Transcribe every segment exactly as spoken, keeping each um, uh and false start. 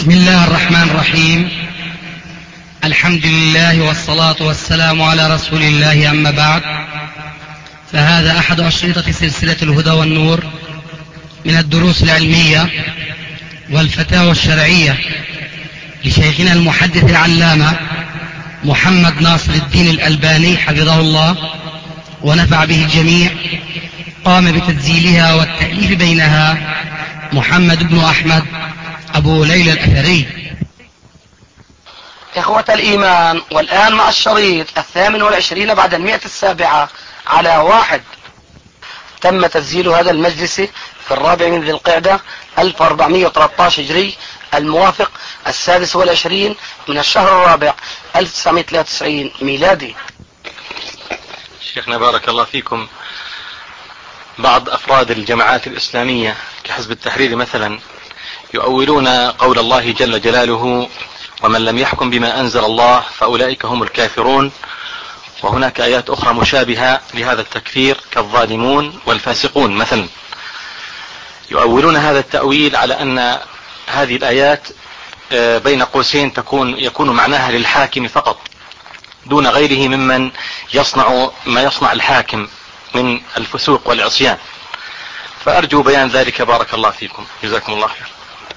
بسم الله الرحمن الرحيم. الحمد لله والصلاة والسلام على رسول الله، أما بعد، فهذا أحد أشرطة سلسلة الهدى والنور من الدروس العلمية والفتاوى الشرعية لشيخنا المحدث العلامة محمد ناصر الدين الألباني حفظه الله ونفع به الجميع. قام بتسجيلها والتأليف بينها محمد بن أحمد أبو ليلى الأثري. إخوة الإيمان، والآن مع الشريط الثامن والعشرين بعد المئة السابعة على واحد. تم تسجيل هذا المجلس في الرابع من ذي القعدة ألف وأربعمئة وثلاثة عشر هجري، الموافق السادس والعشرين من الشهر الرابع ألف وتسعمئة وثلاثة وتسعين ميلادي. شيخنا بارك الله فيكم، بعض أفراد الجماعات الإسلامية كحزب التحرير مثلا يؤولون قول الله جل جلاله: ومن لم يحكم بما أنزل الله فأولئك هم الكافرون. وهناك آيات أخرى مشابهة لهذا التكفير كالظالمون والفاسقون مثلا. يؤولون هذا التأويل على أن هذه الآيات بين قوسين تكون يكون معناها للحاكم فقط دون غيره ممن يصنع ما يصنع الحاكم من الفسوق والعصيان. فأرجو بيان ذلك بارك الله فيكم، جزاكم الله خير.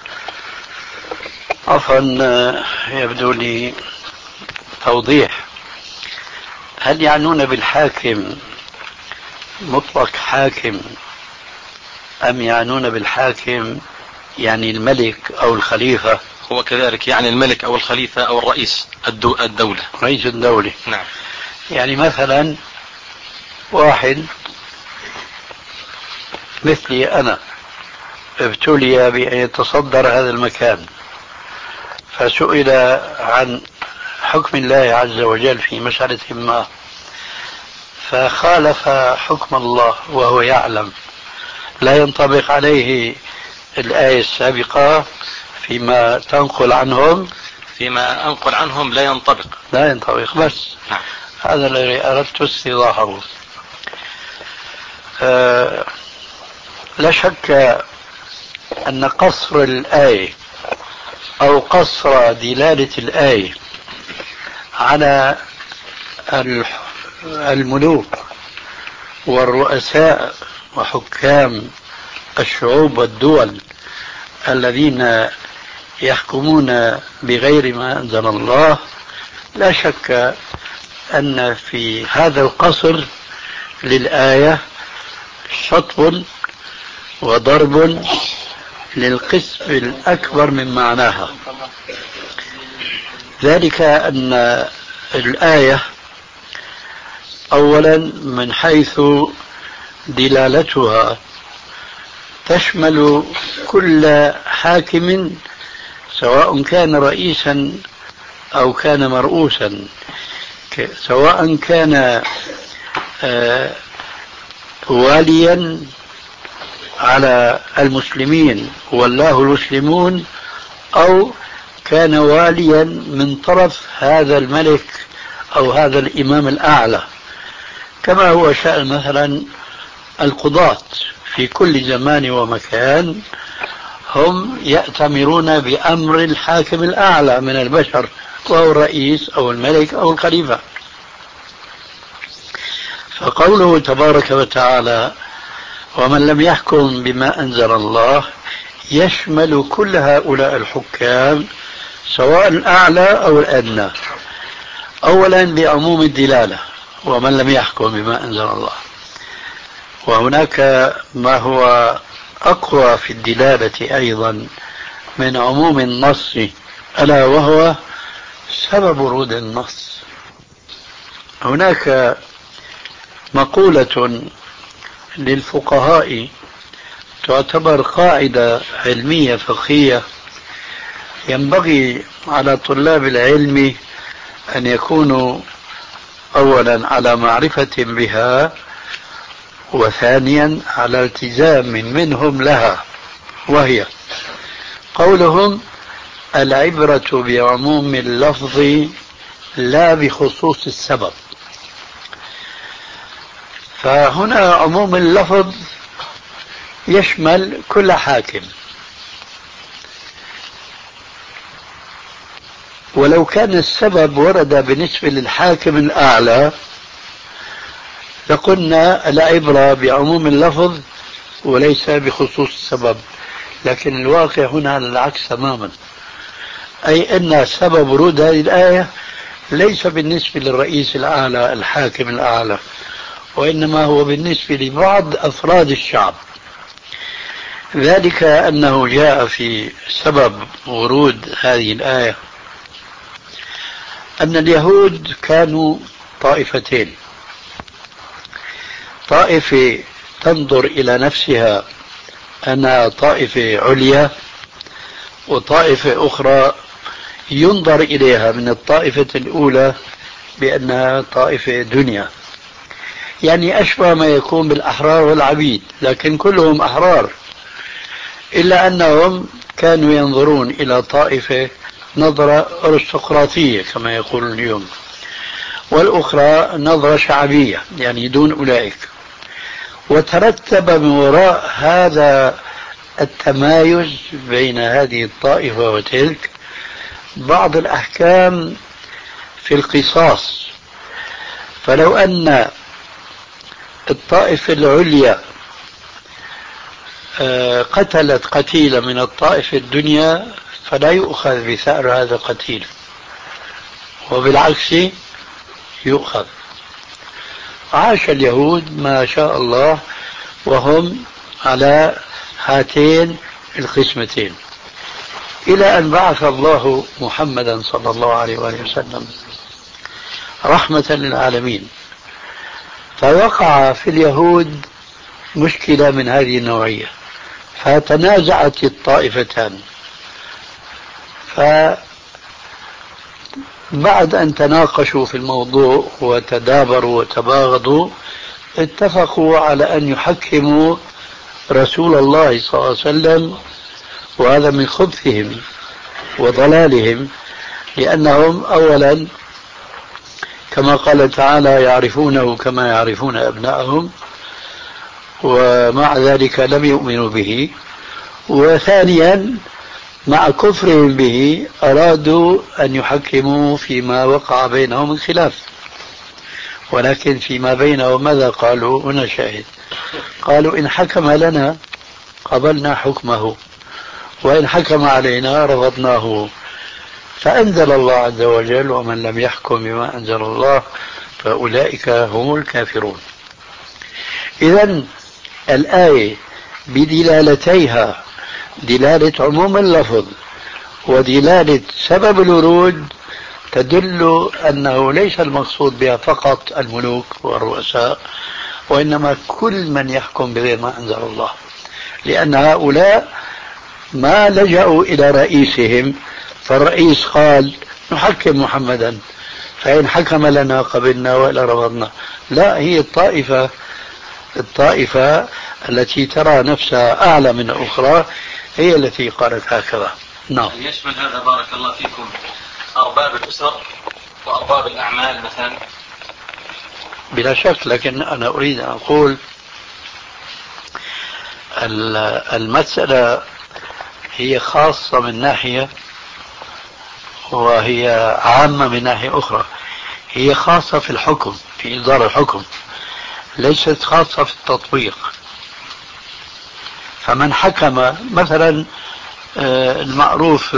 عفوا، يبدو لي توضيح. هل يعنون بالحاكم مطلق حاكم أم يعنون بالحاكم يعني الملك أو الخليفة؟ هو كذلك يعني الملك أو الخليفة أو الرئيس الدو الدولة رئيس الدولة. نعم. يعني مثلا واحد مثلي أنا ابتلي بأن يتصدر هذا المكان، فسئل عن حكم الله عز وجل في مسألة ما، فخالف حكم الله وهو يعلم، لا ينطبق عليه الآية السابقة فيما تنقل عنهم؟ فيما أنقل عنهم لا ينطبق لا ينطبق بس. نعم. هذا الذي أردت استيضاحه. أه لا شك أن قصر الآية أو قصر دلالة الآية على الملوك والرؤساء وحكام الشعوب والدول الذين يحكمون بغير ما أنزل الله، لا شك أن في هذا القصر للآية شطب وضرب للقسم الأكبر من معناها. ذلك أن الآية أولا من حيث دلالتها تشمل كل حاكم سواء كان رئيسا أو كان مرؤوسا، سواء كان آه واليا على المسلمين والله المسلمون، أو كان واليا من طرف هذا الملك أو هذا الإمام الأعلى، كما هو شأن مثلا القضاة في كل زمان ومكان، هم يأتمرون بأمر الحاكم الأعلى من البشر وهو الرئيس أو الملك أو الخليفة. فقوله تبارك وتعالى ومن لم يحكم بما أنزل الله يشمل كل هؤلاء الحكام سواء الأعلى أو الأدنى. أولا بعموم الدلالة ومن لم يحكم بما أنزل الله، وهناك ما هو أقوى في الدلالة أيضا من عموم النص، ألا وهو سبب ورود النص. هناك مقولة للفقهاء تعتبر قاعدة علمية فقهية ينبغي على طلاب العلم أن يكونوا أولا على معرفة بها، وثانيا على التزام من منهم لها، وهي قولهم العبرة بعموم اللفظ لا بخصوص السبب. فهنا عموم اللفظ يشمل كل حاكم، ولو كان السبب ورد بالنسبة للحاكم الأعلى لقلنا العبرة بعموم اللفظ وليس بخصوص السبب، لكن الواقع هنا على العكس تماما، أي أن سبب ورود هذه الآية ليس بالنسبة للرئيس الأعلى الحاكم الأعلى، وإنما هو بالنسبة لبعض أفراد الشعب. ذلك أنه جاء في سبب ورود هذه الآية أن اليهود كانوا طائفتين، طائفة تنظر إلى نفسها أنها طائفة عليا، وطائفة أخرى ينظر إليها من الطائفة الأولى بأنها طائفة دنيا، يعني أشبه ما يكون بالأحرار والعبيد، لكن كلهم أحرار، إلا أنهم كانوا ينظرون إلى طائفة نظرة أرستقراطية كما يقولون اليوم، والأخرى نظرة شعبية يعني دون أولئك. وترتب من وراء هذا التمايز بين هذه الطائفة وتلك بعض الأحكام في القصاص. فلو أن الطائفة العليا قتلت قتيلا من الطائفة الدنيا فلا يؤخذ بثأر هذا القتيل، وبالعكس يؤخذ. عاش اليهود ما شاء الله وهم على هاتين القسمتين، إلى أن بعث الله محمدا صلى الله عليه وآله وسلم رحمة للعالمين، فوقع في اليهود مشكلة من هذه النوعية، فتنازعت الطائفتان. فبعد أن تناقشوا في الموضوع وتدابروا وتباغضوا اتفقوا على أن يحكموا رسول الله صلى الله عليه وسلم، وهذا من خبثهم وضلالهم، لأنهم أولا كما قال تعالى يعرفونه كما يعرفون أبنائهم، ومع ذلك لم يؤمنوا به. وثانيا مع كفرهم به أرادوا أن يحكموا فيما وقع بينهم من خلاف، ولكن فيما بينهم ماذا قالوا؟ هنا شاهد، قالوا إن حكم لنا قبلنا حكمه وإن حكم علينا رفضناه. فأنزل الله عز وجل ومن لم يحكم بما أنزل الله فأولئك هم الكافرون. إذن الآية بدلالتيها، دلالة عموم اللفظ ودلالة سبب الورود، تدل أنه ليس المقصود بها فقط الملوك والرؤساء، وإنما كل من يحكم بغير ما أنزل الله، لأن هؤلاء ما لجأوا إلى رئيسهم، فالرئيس قال نحكم محمدا فإن حكم لنا قبلنا وإلا رفضنا. لا، هي الطائفة الطائفة التي ترى نفسها أعلى من الأخرى هي التي قالت هكذا. نعم. يشمل هذا بارك الله فيكم أرباب الأسر وأرباب الأعمال مثلا؟ بلا شك، لكن أنا أريد أن أقول المسألة هي خاصة من ناحية وهي عامة من ناحية أخرى. هي خاصة في الحكم، في إصدار الحكم، ليست خاصة في التطبيق. فمن حكم مثلا المعروف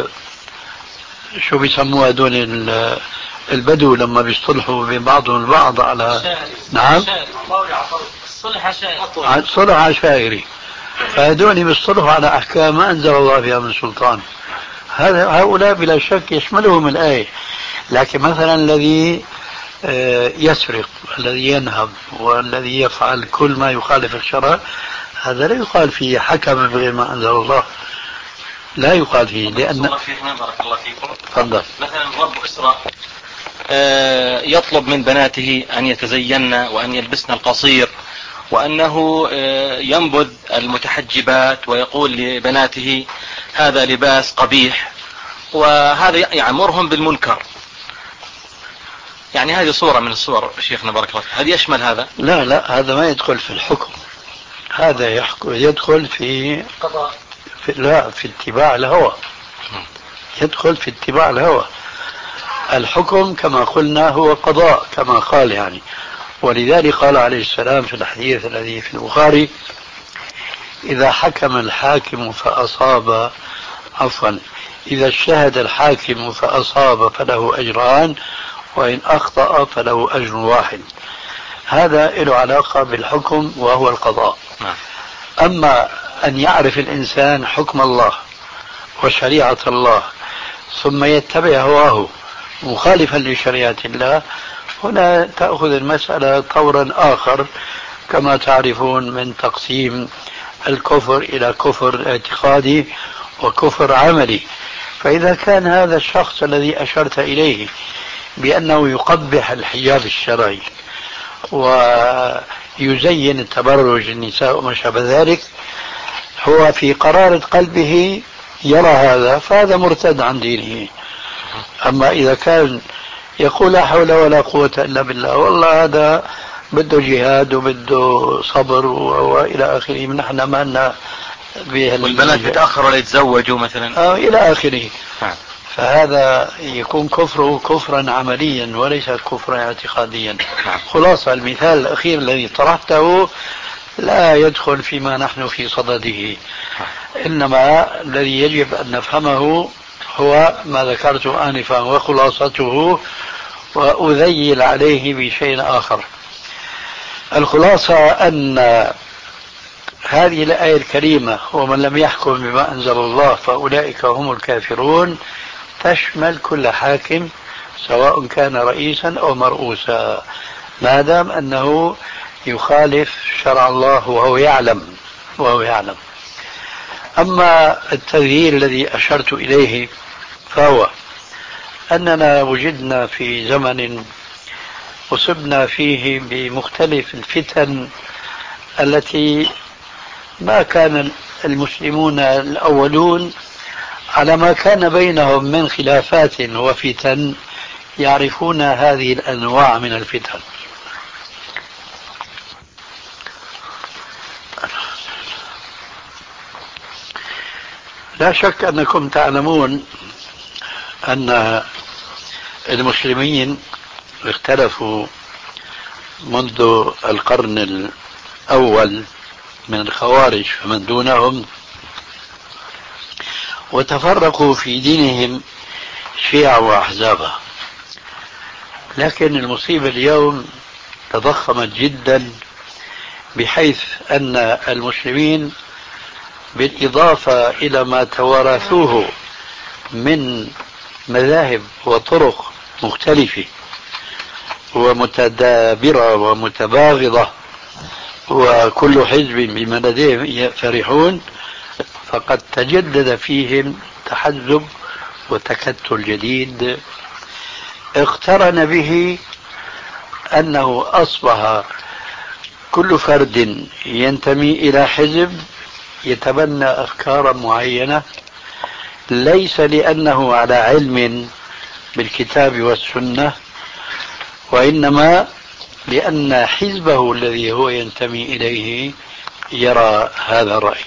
شو بيسموها دون البدو لما بيصطلحوا بين بعضهم البعض على شائري. نعم الصلح عشائري، الصلح عشائري، فهدوني بيصطلحوا على أحكام ما أنزل الله بها من سلطان. هؤلاء بلا شك يشملهم الآية. لكن مثلا الذي يسرق، الذي ينهب، والذي يفعل كل ما يخالف الشرع، هذا لا يقال فيه حكم بغير ما أنزل الله، لا يقال فيه. لأن الله فيكم بارك الله فيكم. تفضل. مثلا رب أسرة يطلب من بناته أن يتزين وأن يلبسن القصير، وأنه ينبذ المتحجبات، ويقول لبناته هذا لباس قبيح، وهذا يأمرهم بالمنكر. يعني هذه صورة من الصور شيخنا بارك الله فيك، هذا يشمل هذا؟ لا لا، هذا ما يدخل في الحكم، هذا يحكم يدخل في قضاء، في لا في اتباع الهوى، يدخل في اتباع الهوى. الحكم كما قلنا هو قضاء كما قال يعني. ولذلك قال عليه السلام في الحديث الذي في البخاري: إذا حكم الحاكم فأصاب عفوا إذا اجتهد الحاكم فأصاب فله أجران، وإن أخطأ فله أجر واحد. هذا له علاقة بالحكم وهو القضاء. أما أن يعرف الإنسان حكم الله وشريعة الله ثم يتبع هواه مخالفا لشريعة الله، هنا تأخذ المسألة طورا آخر، كما تعرفون من تقسيم الكفر إلى كفر اعتقادي وكفر عملي. فإذا كان هذا الشخص الذي أشرت إليه بأنه يقبح الحجاب الشرعي ويزين التبرج النساء وما شابه ذلك، هو في قرارة قلبه يرى هذا، فهذا مرتد عن دينه. أما إذا كان يقول لا حول ولا قوة إلا بالله، والله هذا بده جهاد وبده صبر وإلى آخره، من نحن ما لنا والبنات بتأخروا ليتزوجوا مثلا آه إلى آخره، فهذا يكون كفره كفرا عمليا وليس كفرا اعتقاديا. خلاصة المثال الأخير الذي طرحته لا يدخل فيما نحن في صدده، إنما الذي يجب أن نفهمه هو ما ذكرته آنفا وخلاصته، وأذيل عليه بشيء آخر. الخلاصة أن هذه الآية الكريمة: ومن لم يحكم بما أنزل الله فأولئك هم الكافرون، تشمل كل حاكم سواء كان رئيسا أو مرؤوسا، ما دام أنه يخالف شرع الله وهو يعلم وهو يعلم. أما التغيير الذي أشرت إليه فهو أننا وجدنا في زمن أصبنا فيه بمختلف الفتن التي ما كان المسلمون الأولون على ما كان بينهم من خلافات وفتن يعرفون هذه الأنواع من الفتن. لا شك أنكم تعلمون أن المسلمين اختلفوا منذ القرن الأول من الخوارج فمن دونهم، وتفرقوا في دينهم شيعا وأحزابا. لكن المصيبة اليوم تضخمت جدا، بحيث أن المسلمين بالإضافة إلى ما توارثوه من مذاهب وطرق مختلفة ومتدابرة ومتباغضة وكل حزب بما لديهم فرحون، فقد تجدد فيهم تحزب وتكتل جديد اقترن به أنه أصبح كل فرد ينتمي إلى حزب يتبنى أفكارا معينة، ليس لأنه على علم بالكتاب والسنة، وإنما لأن حزبه الذي هو ينتمي إليه يرى هذا الرأي.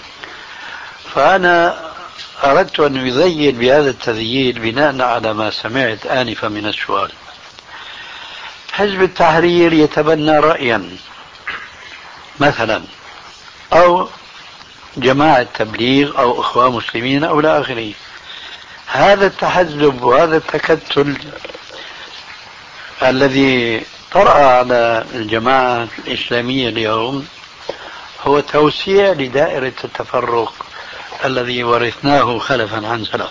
فأنا أردت أن يذيل بهذا التذييل بناء على ما سمعت آنفا من السؤال. حزب التحرير يتبنى رأيا مثلا، أو جماعة تبليغ أو إخوان مسلمين أو لا آخره. هذا التحزب وهذا التكتل الذي طرأ على الجماعة الإسلامية اليوم هو توسيع لدائرة التفرق الذي ورثناه خلفا عن سلف،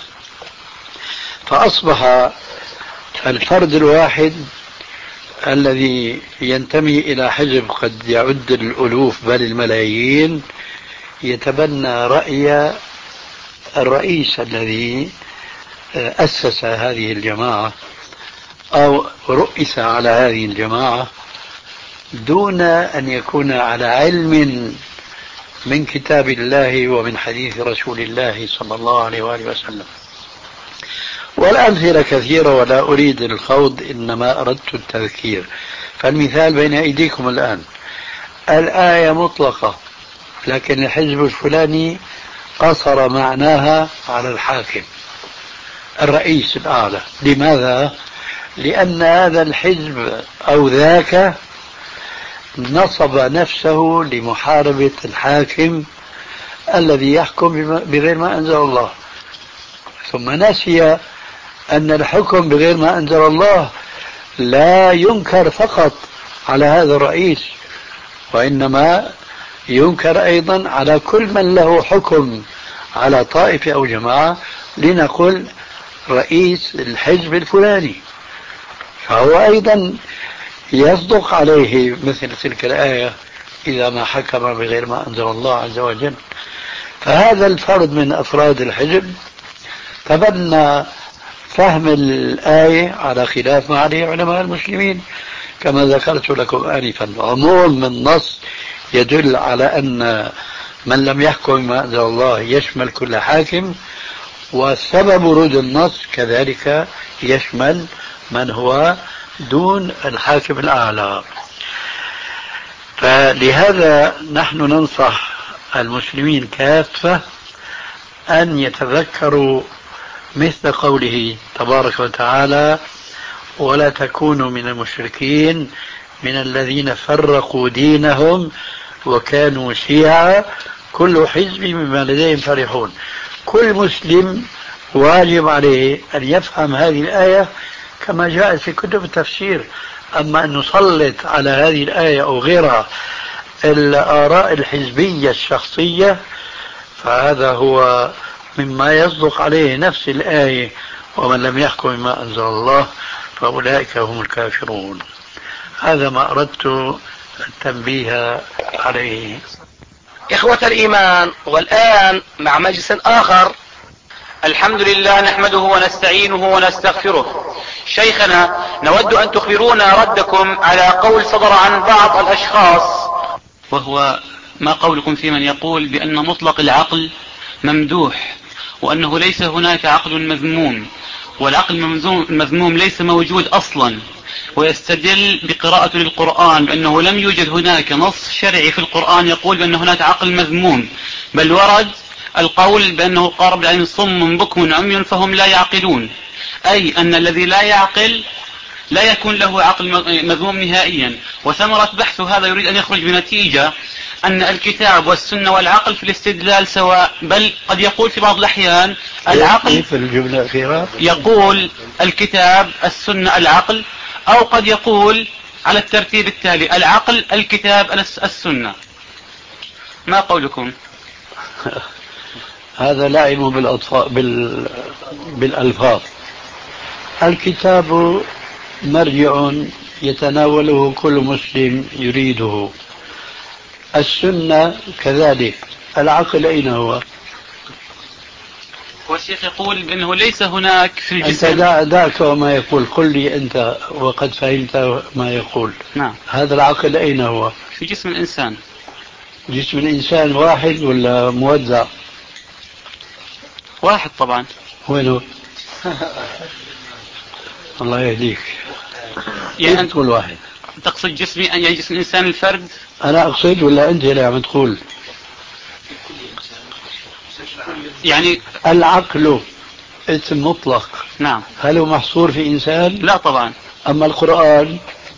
فأصبح الفرد الواحد الذي ينتمي إلى حزب قد يعد الألوف بل الملايين يتبنى رأي الرئيس الذي أسس هذه الجماعة أو رؤس على هذه الجماعة، دون أن يكون على علم من كتاب الله ومن حديث رسول الله صلى الله عليه وآله وسلم. والأمثلة كثيرة ولا أريد الخوض، إنما أردت التذكير. فالمثال بين أيديكم الآن: الآية مطلقة، لكن الحزب الفلاني قصر معناها على الحاكم، الرئيس الأعلى. لماذا؟ لأن هذا الحزب أو ذاك نصب نفسه لمحاربة الحاكم الذي يحكم بغير ما أنزل الله، ثم نسي أن الحكم بغير ما أنزل الله لا ينكر فقط على هذا الرئيس، وإنما ينكر أيضا على كل من له حكم على طائفة أو جماعة، لنقل رئيس الحزب الفلاني، فهو أيضا يصدق عليه مثل تلك الآية إذا ما حكم بغير ما أنزل الله عز وجل. فهذا الفرد من أفراد الحزب تبنى فهم الآية على خلاف ما عليه علماء المسلمين كما ذكرت لكم آنفا. عموم النص يدل على أن من لم يحكم ما أنزل الله يشمل كل حاكم، وسبب ورود النص كذلك يشمل من هو دون الحاكم الأعلى. فلهذا نحن ننصح المسلمين كافة أن يتذكروا مثل قوله تبارك وتعالى: ولا تكونوا من المشركين من الذين فرقوا دينهم وكانوا شيعا كل حزب بما لديهم فرحون. كل مسلم واجب عليه أن يفهم هذه الآية كما جاءت في كتب التفسير. أما أن نسلط على هذه الآية أو غيرها الآراء الحزبية الشخصية فهذا هو مما يصدق عليه نفس الآية: ومن لم يحكم بما أنزل الله فأولئك هم الكافرون. هذا ما أردت التنبيه عليه. إخوة الإيمان، والآن مع مجلس آخر. الحمد لله نحمده ونستعينه ونستغفره. شيخنا، نود أن تخبرونا ردكم على قول صدر عن بعض الأشخاص، وهو ما قولكم في من يقول بأن مطلق العقل ممدوح وأنه ليس هناك عقل مذموم، والعقل المذموم ليس موجود أصلا، ويستدل بقراءة للقرآن بأنه لم يوجد هناك نص شرعي في القرآن يقول بأن هناك عقل مذموم، بل ورد القول بأنه قارب العين صم بكم عمي فهم لا يعقلون، أي أن الذي لا يعقل لا يكون له عقل مذموم نهائيا. وثمرة بحث هذا يريد أن يخرج بنتيجة أن الكتاب والسنة والعقل في الاستدلال سواء، بل قد يقول في بعض الأحيان العقل في الجملة الأخيرة يقول الكتاب السنة العقل، أو قد يقول على الترتيب التالي: العقل الكتاب السنة. ما قولكم؟ هذا لعب بالأطفال بال... بالألفاظ. الكتاب مرجع يتناوله كل مسلم يريده، السنة كذلك، العقل أين هو؟ والشيخ يقول بأنه ليس هناك في الجسم. أنت دع دعك وما يقول، قل لي أنت وقد فهمت ما يقول. نعم. هذا العقل أين هو؟ في جسم الإنسان. جسم الإنسان واحد ولا موزع؟ واحد طبعا. وينه؟ الله يهديك. يعني أنت تقول واحد؟ تقصد جسمي يعني جسم الإنسان الفرد؟ أنا أقصد ولا أنت اللي عم تقول؟ يعني العقل اسم مطلق. نعم. هل هو محصور في إنسان؟ لا طبعا. أما القرآن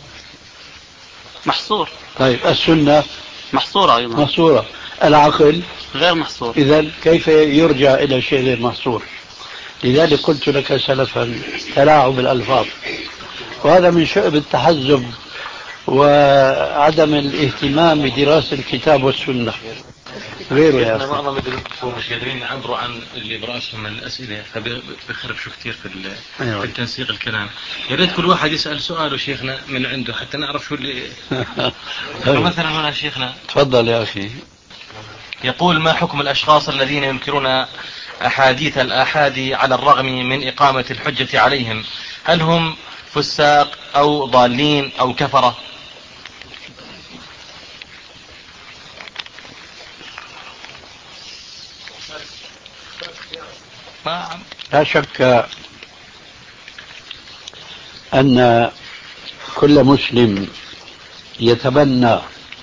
محصور. طيب السنة محصورة أيضا. محصورة. العقل غير محصور. إذن كيف يرجع إلى شيء غير محصور؟ لذلك قلت لك سلفا تلاعب الألفاظ، وهذا من شؤم التحزب وعدم الاهتمام بدراسة الكتاب والسنة. غيره يا أخي معظم الدكتور مش قادرين يعبروا عن اللي براسهم من الأسئلة، فبيخربشوا كثير في, أيوة. في التنسيق الكلام. يا ريت كل واحد يسأل سؤاله شيخنا من عنده حتى نعرف شو اللي مثلا هنا شيخنا. تفضل يا أخي. يقول: ما حكم الأشخاص الذين ينكرون أحاديث الآحاد على الرغم من إقامة الحجة عليهم؟ هل هم فساق أو ضالين أو كفرة؟ لا شك أن كل مسلم يتبنى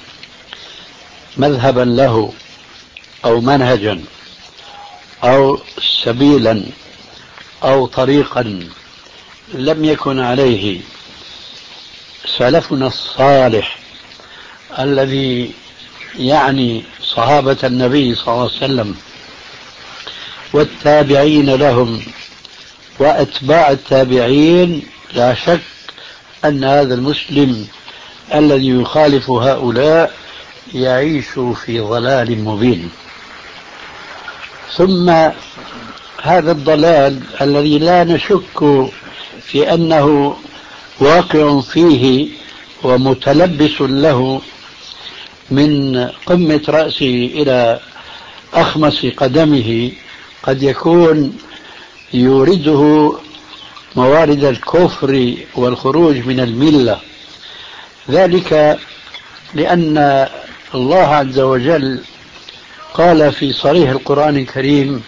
مذهبا له أو منهجا أو سبيلا أو طريقا لم يكن عليه سلفنا الصالح الذي يعني صحابة النبي صلى الله عليه وسلم والتابعين لهم وأتباع التابعين، لا شك أن هذا المسلم الذي يخالف هؤلاء يعيش في ضلال مبين. ثم هذا الضلال الذي لا نشك في أنه واقع فيه ومتلبس له من قمة رأسه إلى أخمص قدمه، قد يكون يورده موارد الكفر والخروج من الملة، ذلك لأن الله عز وجل قال في صريح القرآن الكريم: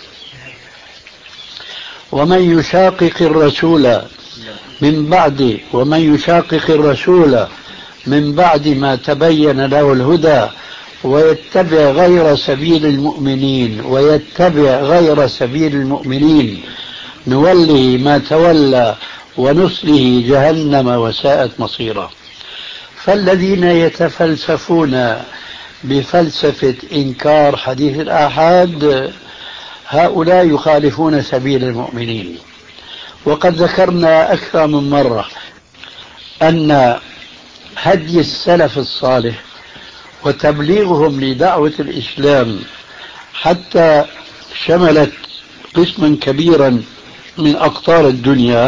ومن يشاقق الرسول من بعد ومن يشاقق الرسول من بعد ما تبين له الهدى ويتبع غير سبيل المؤمنين ويتبع غير سبيل المؤمنين نوله ما تولى ونصله جهنم وساءت مصيرا. فالذين يتفلسفون بفلسفة إنكار حديث الآحاد هؤلاء يخالفون سبيل المؤمنين. وقد ذكرنا أكثر من مرة أن هدي السلف الصالح وتبليغهم لدعوة الإسلام حتى شملت قسما كبيرا من أقطار الدنيا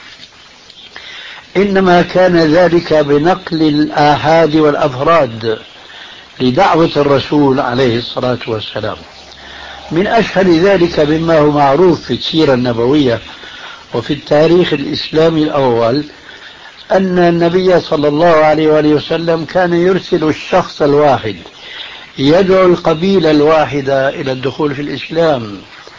إنما كان ذلك بنقل الآحاد والأفراد لدعوة الرسول عليه الصلاة والسلام. من أشهر ذلك مما هو معروف في السيرة النبوية وفي التاريخ الإسلامي الأول أن النبي صلى الله عليه وآله وسلم كان يرسل الشخص الواحد يدعو القبيلة الواحدة إلى الدخول في الإسلام،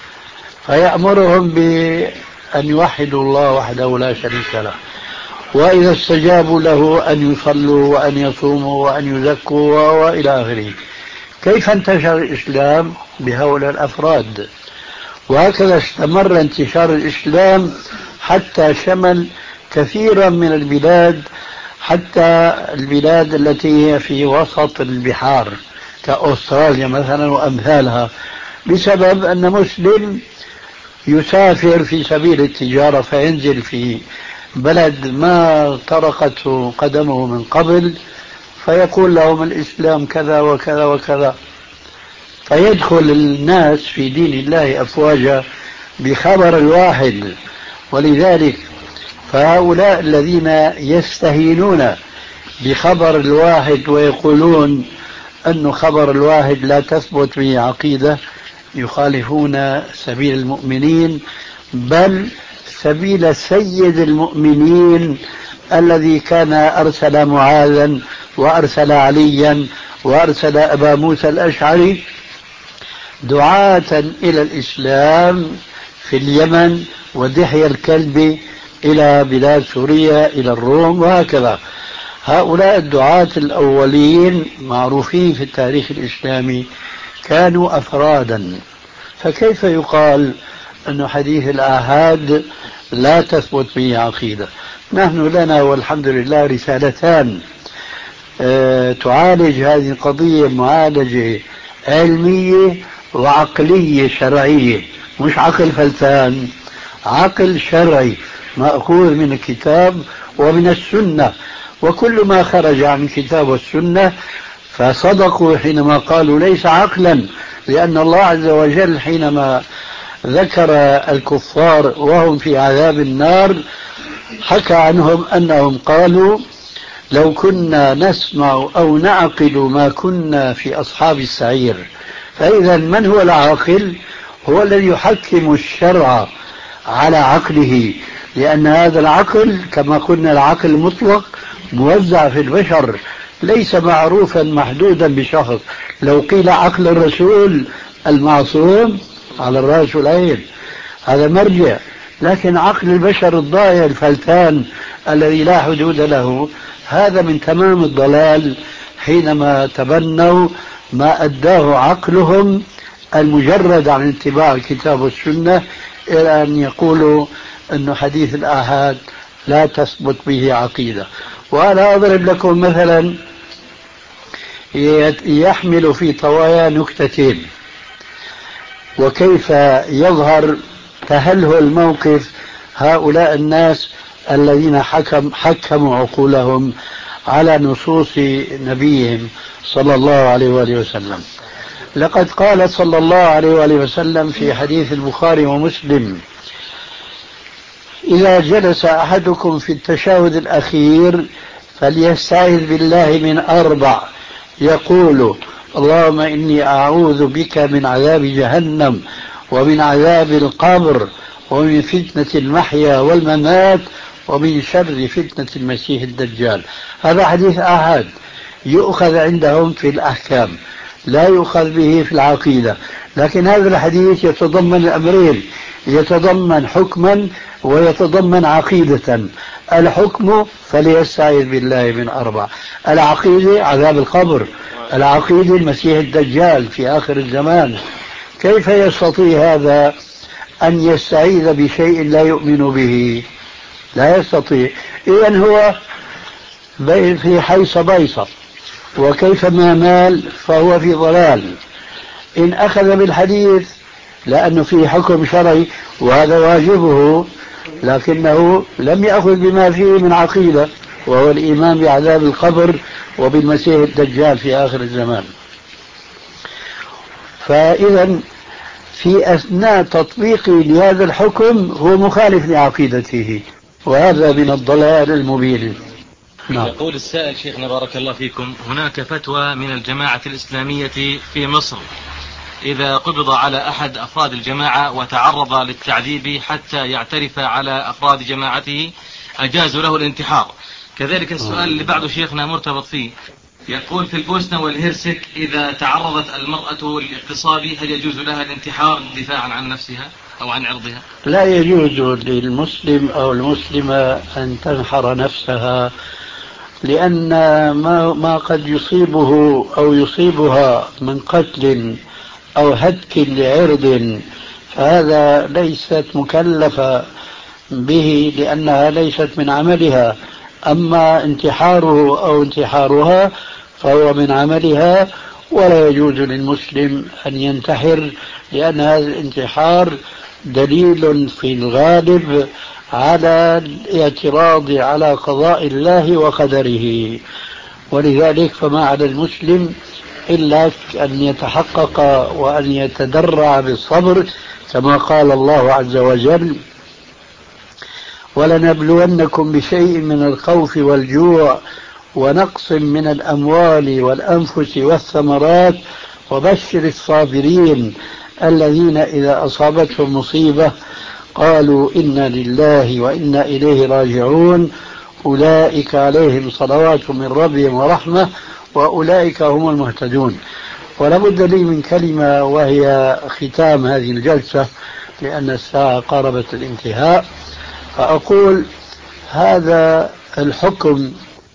فيأمرهم بأن يوحدوا الله وحده لا شريك له، وإذا استجابوا له أن يصلوا وأن يصوموا وأن يزكوا وإلى آخره. كيف انتشر الإسلام؟ بهؤلاء الأفراد. وهكذا استمر انتشار الإسلام حتى شمل كثيرا من البلاد، حتى البلاد التي هي في وسط البحار كأستراليا مثلا وأمثالها، بسبب أن مسلم يسافر في سبيل التجارة فينزل في بلد ما طرقته قدمه من قبل فيقول لهم الإسلام كذا وكذا وكذا، فيدخل الناس في دين الله أفواجا بخبر الواحد. ولذلك فهؤلاء الذين يستهينون بخبر الواحد ويقولون أن خبر الواحد لا تثبت به عقيدة يخالفون سبيل المؤمنين، بل سبيل سيد المؤمنين الذي كان أرسل معاذا وأرسل عليا وأرسل أبا موسى الأشعري دعاة إلى الإسلام في اليمن ودحية الكلب إلى بلاد سوريا إلى الروم وهكذا. هؤلاء الدعاة الأولين معروفين في التاريخ الإسلامي كانوا أفرادا، فكيف يقال أن حديث الآحاد لا تثبت به عقيدة؟ نحن لنا والحمد لله رسالتان أه تعالج هذه القضية معالجة علمية وعقلية شرعية، مش عقل فلتان، عقل شرعي مأخوذ من الكتاب ومن السنة، وكل ما خرج عن الكتاب والسنة فصدقوا حينما قالوا ليس عقلا، لأن الله عز وجل حينما ذكر الكفار وهم في عذاب النار حكى عنهم أنهم قالوا لو كنا نسمع أو نعقل ما كنا في أصحاب السعير. فإذا من هو العاقل؟ هو الذي يحكم الشرع على عقله، لأن هذا العقل كما قلنا العقل المطلق موزع في البشر، ليس معروفا محدودا بشخص. لو قيل عقل الرسول المعصوم على الرأس والعين هذا مرجع، لكن عقل البشر الضائع الفلتان الذي لا حدود له هذا من تمام الضلال، حينما تبنوا ما أداه عقلهم المجرد عن اتباع الكتاب والسنة إلى أن يقولوا أن حديث الآحاد لا تثبت به عقيدة. وأنا أضرب لكم مثلا يحمل في طوايا نكتتين، وكيف يظهر تهلهل موقف هؤلاء الناس الذين حكم حكموا عقولهم على نصوص نبيهم صلى الله عليه وآله وسلم. لقد قال صلى الله عليه وآله وسلم في حديث البخاري ومسلم: إذا جلس أحدكم في التشهد الأخير فليستعذ بالله من أربع، يقول: اللهم إني أعوذ بك من عذاب جهنم ومن عذاب القبر ومن فتنة المحيا والممات ومن شر فتنة المسيح الدجال. هذا حديث آحاد يؤخذ عندهم في الأحكام، لا يؤخذ به في العقيدة، لكن هذا الحديث يتضمن الأمرين، يتضمن حكما ويتضمن عقيدة. الحكم فليستعذ بالله من أربع، العقيدة عذاب القبر، العقيدة المسيح الدجال في آخر الزمان. كيف يستطيع هذا أن يستعيذ بشيء لا يؤمن به؟ لا يستطيع. إذن هو في حيص بيصة، وكيفما مال فهو في ضلال. إن أخذ بالحديث لأنه فيه حكم شرعي وهذا واجبه، لكنه لم يأخذ بما فيه من عقيدة، وهو الإيمان بعذاب القبر وبالمسيح الدجال في آخر الزمان. فإذا في أثناء تطبيقه لهذا الحكم هو مخالف لعقيدته، وهذا من الضلال المبين. نعم. يقول السائل: شيخنا بارك الله فيكم، هناك فتوى من الجماعة الإسلامية في مصر: إذا قبض على أحد أفراد الجماعة وتعرض للتعذيب حتى يعترف على أفراد جماعته أجازوا له الانتحار. كذلك السؤال اللي بعده شيخنا مرتبط فيه، يقول: في البوسنة والهرسك إذا تعرضت المرأة للاغتصاب هل يجوز لها الانتحار دفاعا عن نفسها أو عن عرضها؟ لا يجوز للمسلم أو المسلمة أن تنحر نفسها، لأن ما, ما قد يصيبه أو يصيبها من قتل أو هتك لعرض فهذا ليست مكلفة به لأنها ليست من عملها. أما انتحاره أو انتحارها فهو من عملها، ولا يجوز للمسلم أن ينتحر، لأن هذا الانتحار دليل في الغالب على الاعتراض على قضاء الله وقدره. ولذلك فما على المسلم إلا أن يتحقق وأن يتدرع بالصبر، كما قال الله عز وجل: ولنبلونكم بشيء من الخوف والجوع ونقص من الأموال والأنفس والثمرات وبشر الصابرين الذين إذا أصابتهم مصيبة قالوا إنا لله وإنا إليه راجعون أولئك عليهم صلوات من ربهم ورحمة وأولئك هم المهتدون. ولابد لي من كلمة وهي ختام هذه الجلسة لأن الساعة قاربت الانتهاء، فأقول: هذا الحكم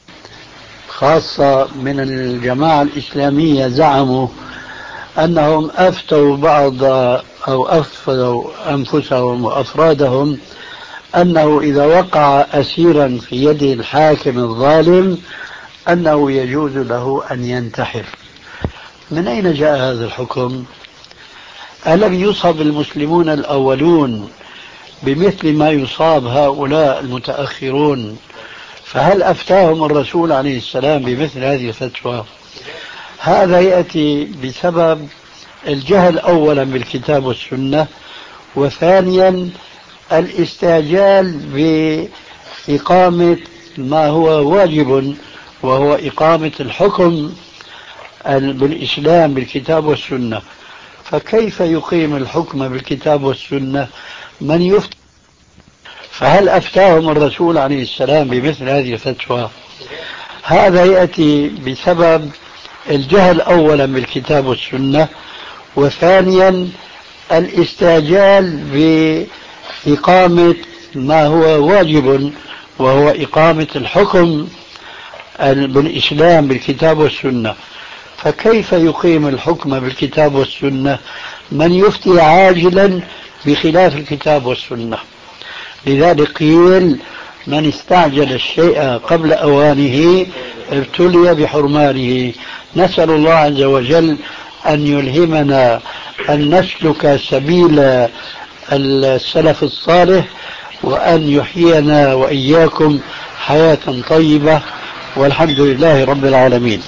خاصة من الجماعة الإسلامية زعموا أنهم أفتوا بعض أو أفتوا أنفسهم وأفرادهم أنه إذا وقع أسيرا في يد الحاكم الظالم أنه يجوز له أن ينتحر. من أين جاء هذا الحكم؟ ألم يصب المسلمون الأولون بمثل ما يصاب هؤلاء المتأخرون؟ فهل أفتاهم الرسول عليه السلام بمثل هذه الفتوى؟ هذا يأتي بسبب الجهل أولا بالكتاب والسنة، وثانيا الاستعجال بإقامة ما هو واجب، وهو إقامة الحكم بالإسلام بالكتاب والسنة. فكيف يقيم الحكم بالكتاب والسنة من يفتي؟ فهل أفتاهم الرسول عليه السلام بمثل هذه الفتوى؟ هذا يأتي بسبب الجهل أولا بالكتاب والسنة، وثانيا الاستعجال بإقامة ما هو واجب، وهو إقامة الحكم بالإسلام بالكتاب والسنة. فكيف يقيم الحكم بالكتاب والسنة من يفتي عاجلا بخلاف الكتاب والسنة. لذلك قيل من استعجل الشيء قبل أوانه ابتلي بحرمانه. نسأل الله عز وجل أن يلهمنا أن نسلك سبيل السلف الصالح، وأن يحيينا وإياكم حياة طيبة، والحمد لله رب العالمين.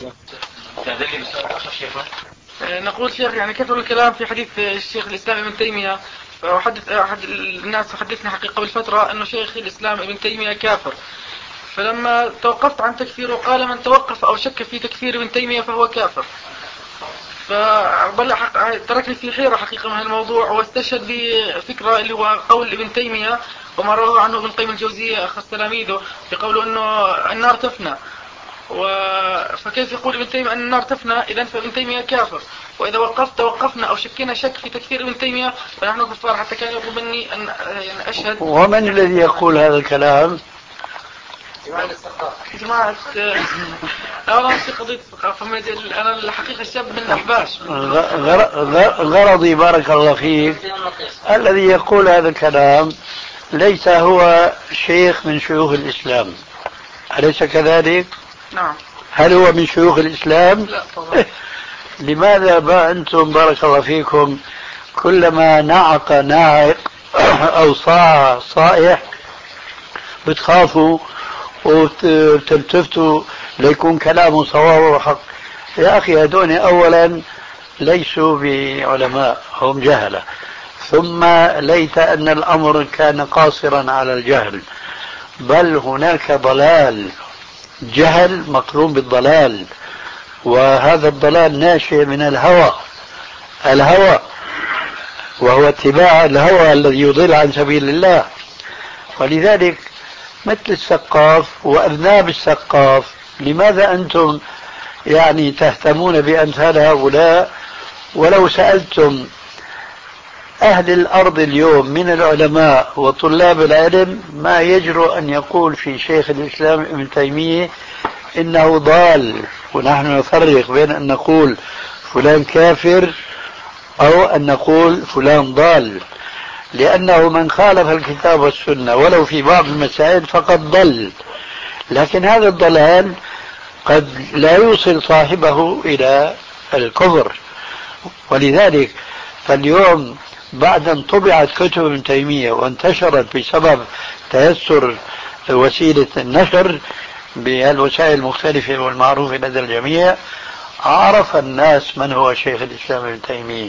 نقول شيخ، يعني كثر الكلام في حديث الشيخ الإسلام ابن تيمية، وحدث أحد الناس حدثنا حقيقة قبل فترة أنه شيخ الإسلام ابن تيمية كافر، فلما توقفت عن تكفيره قال من توقف أو شك في تكفير ابن تيمية فهو كافر. فتركني في حيرة حقيقة من الموضوع، واستشهد بفكرة اللي هو قول ابن تيمية وما رواه عنه ابن قيم الجوزية أخذ تلاميذه بقوله أنه النار تفنى، و... فكيف يقول ابن تيمية أن النار تفنى؟ إذن فابن تيمية كافر، وإذا وقفت توقفنا أو شكينا شك في تكفير ابن تيمية فنحن كفار، حتى كان يطلب مني أن يعني أشهد. ومن الذي يقول هذا الكلام؟ جماعة أولا في قضية الثقافة، أنا الحقيقة الشاب من الأحباش. غرضي بارك الله فيك، الذي يقول هذا الكلام ليس هو شيخ من شيوخ الإسلام، أليس كذلك؟ نعم. هل هو من شيوخ الإسلام؟ لا طبعا. لماذا ما أنتم بارك الله فيكم كلما نعق ناعق أو صاع صائح بتخافوا وتلتفتوا ليكون كلامه صواب وحق؟ يا أخي هدون أولا ليسوا بعلماء، هم جهلة، ثم ليت أن الأمر كان قاصرا على الجهل، بل هناك ضلال، جهل مقرون بالضلال، وهذا الضلال ناشئ من الهوى الهوى وهو اتباع الهوى الذي يضل عن سبيل الله. ولذلك مثل السقاف وأذناب السقاف، لماذا أنتم يعني تهتمون بأمثال هؤلاء؟ ولو سألتم أهل الأرض اليوم من العلماء وطلاب العلم ما يجرؤ أن يقول في شيخ الإسلام ابن تيمية إنه ضال. ونحن نفرق بين أن نقول فلان كافر أو أن نقول فلان ضال، لأنه من خالف الكتاب والسنة ولو في بعض المسائل فقد ضل، لكن هذا الضلال قد لا يوصل صاحبه إلى الكفر. ولذلك فاليوم بعد أن طبعت كتب ابن تيمية وانتشرت بسبب تيسر وسيلة النشر بالوسائل المختلفة والمعروفة لدى الجميع، عرف الناس من هو شيخ الإسلام ابن تيمية.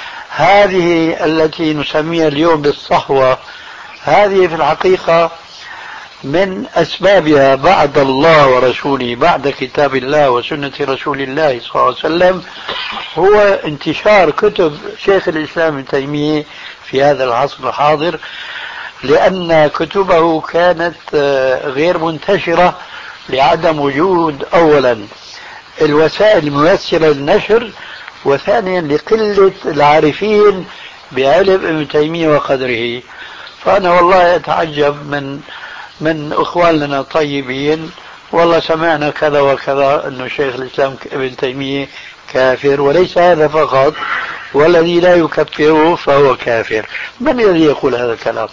هذه التي نسميها اليوم بالصحوة، هذه في الحقيقة من أسبابها بعد الله ورسوله، بعد كتاب الله وسنة رسول الله صلى الله عليه وسلم، هو انتشار كتب شيخ الإسلام ابن تيمية في هذا العصر الحاضر، لأن كتبه كانت غير منتشرة لعدم وجود أولا الوسائل الميسرة للنشر، وثانيا لقلة العارفين بعلم ابن تيمية وقدره. فأنا والله أتعجب من من أخواننا الطيبين، والله سمعنا كذا وكذا أنه شيخ الإسلام ابن تيمية كافر، وليس هذا فقط، والذي لا يكفره فهو كافر. من الذي يقول هذا الكلام؟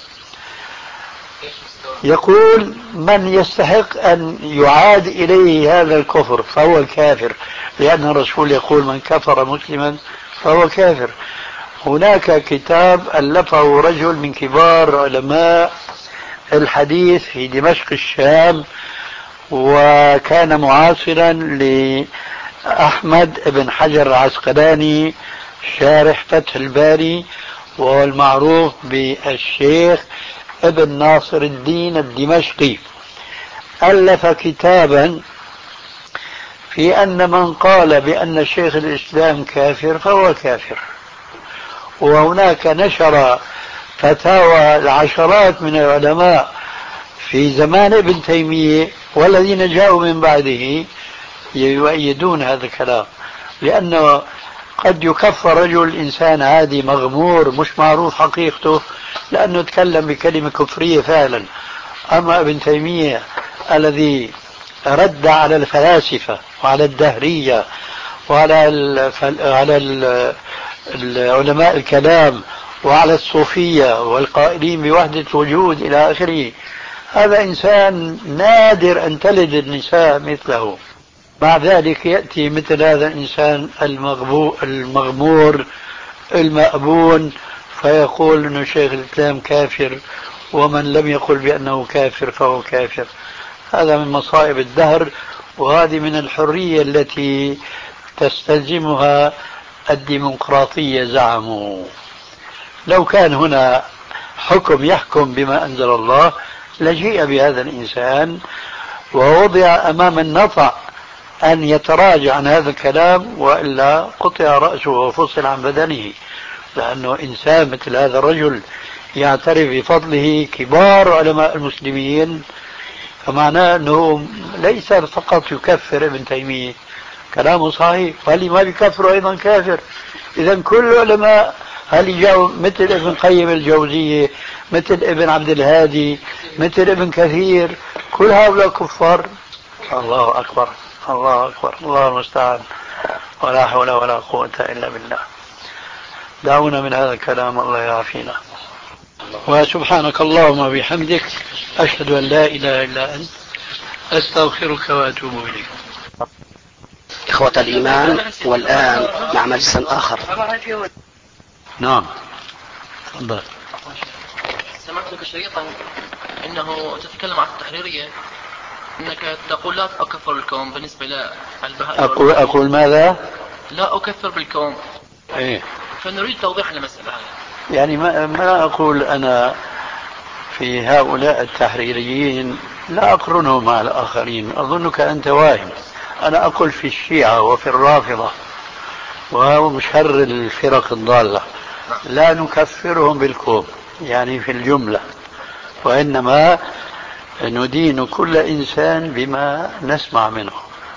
يقول من يستحق أن يعاد إليه هذا الكفر فهو الكافر، لأن الرسول يقول من كفر مسلما فهو كافر. هناك كتاب ألفه رجل من كبار علماء الحديث في دمشق الشام، وكان معاصرا لأحمد بن حجر العسقلاني شارح فتح الباري، والمعروف بالشيخ ابن ناصر الدين الدمشقي. ألف كتابا في أن من قال بأن شيخ الإسلام كافر فهو كافر، وهناك نشر فتاوى العشرات من العلماء في زمان ابن تيمية والذين جاءوا من بعده يؤيدون هذا الكلام، لأنه قد يكفر رجل إنسان عادي مغمور مش معروف حقيقته لأنه تكلم بكلمة كفرية فعلا. أما ابن تيمية الذي رد على الفلاسفة وعلى الدهرية وعلى الفل... على ال... العلماء الكلام وعلى الصوفية والقائلين بوحدة وجود إلى آخره، هذا إنسان نادر أن تلد النساء مثله. مع ذلك يأتي مثل هذا الإنسان المغمور المأبون فيقول أن شيخ الإسلام كافر، ومن لم يقل بأنه كافر فهو كافر. هذا من مصائب الدهر، وهذه من الحرية التي تستلزمها الديمقراطية زعموا. لو كان هنا حكم يحكم بما أنزل الله لجيء بهذا الإنسان ووضع أمام النطع أن يتراجع عن هذا الكلام، وإلا قطع رأسه وفصل عن بدنه، لأنه إنسان مثل هذا الرجل يعترف بفضله كبار علماء المسلمين، فمعناه أنه ليس فقط يكفر ابن تيمية، كلامه صحيح، فاللي ما بيكفر أيضا كافر. إذا كل علماء هل جاءوا مثل ابن قيم الجوزية، مثل ابن عبد الهادي، مثل ابن كثير، كل هؤلاء كفار. الله أكبر الله أكبر، الله المستعان، ولا حول ولا قوة إلا بالله. دعونا من هذا الكلام، الله يعافينا. وسبحانك اللهم وبحمدك، أشهد أن لا إله إلا أنت، أستغفرك وأتوب إليك. إخوة الإيمان، والآن مع مجلس آخر. نعم تفضل. سمعت لك شريطا انه تتكلم عن التحريرية، انك تقول لا اكفر بالكون بالنسبة للبهائي. اقول اقول ماذا؟ لا اكفر بالكون. ايه، فنريد توضيح المسألة هذه. يعني ما, ما اقول انا في هؤلاء التحريريين، لا اقرنهم مع الاخرين، اظنك انت واهم. انا اقول في الشيعة وفي الرافضة ومشهر الفرق الضالة لا نكفرهم بالكون يعني في الجملة، وإنما ندين كل إنسان بما نسمع منه.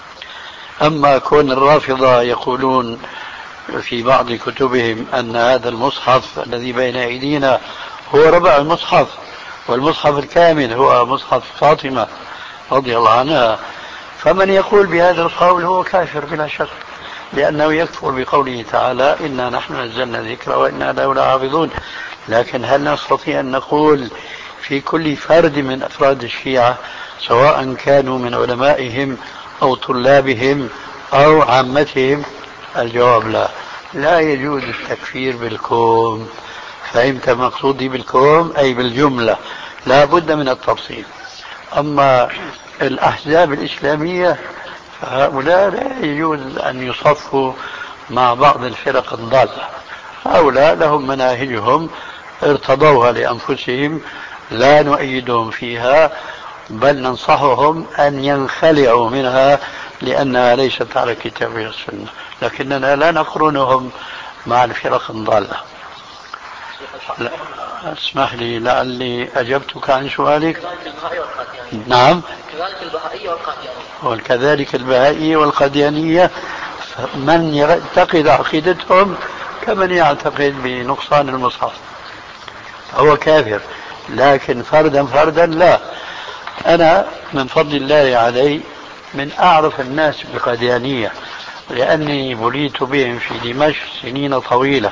أما كون الرافضة يقولون في بعض كتبهم أن هذا المصحف الذي بين أيدينا هو ربع المصحف، والمصحف الكامل هو مصحف فاطمة رضي الله عنها، فمن يقول بهذا القول هو كافر بلا شك، لأنه يكفر بقوله تعالى إنا نحن نزلنا الذكر وإنا له لحافظون. لكن هل نستطيع أن نقول في كل فرد من أفراد الشيعة سواء كانوا من علمائهم أو طلابهم أو عامتهم؟ الجواب لا، لا يجوز التكفير بالكوم. فهمت مقصودي بالكوم؟ أي بالجملة، لا بد من التفصيل. أما الأحزاب الإسلامية فهؤلاء لا يجوز أن يصفوا مع بعض الفرق الضالة، هؤلاء لهم مناهجهم ارتضوها لأنفسهم، لا نؤيدهم فيها، بل ننصحهم أن ينخلعوا منها لأنها ليست على الكتاب والسنة، لكننا لا نقرنهم مع الفرق الضالة. لا. اسمح لي لعلي أجبتك عن سؤالك. نعم، كذلك البهائية والقاديانية. وكذلك البهائية والقاديانية من يعتقد عقيدتهم كمن يعتقد بنقصان المصحف هو كافر، لكن فردا فردا لا. أنا من فضل الله علي من أعرف الناس بالقاديانية، لأني بليت بهم في دمشق سنين طويلة،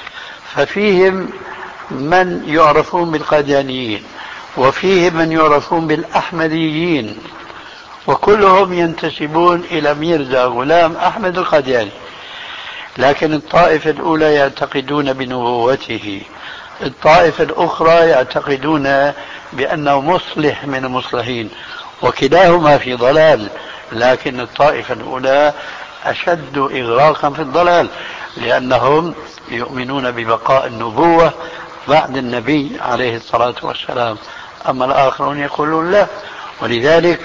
ففيهم من يعرفون بالقاديانيين وفيهم من يعرفون بالأحمديين، وكلهم ينتسبون إلى ميرزا غلام أحمد القادياني. لكن الطائفة الأولى يعتقدون بنبوته، الطائفة الأخرى يعتقدون بأنه مصلح من المصلحين، وكلاهما في ضلال. لكن الطائفة الأولى أشد إغراقا في الضلال، لأنهم يؤمنون ببقاء النبوة بعد النبي عليه الصلاة والسلام، أما الآخرون يقولون لا. ولذلك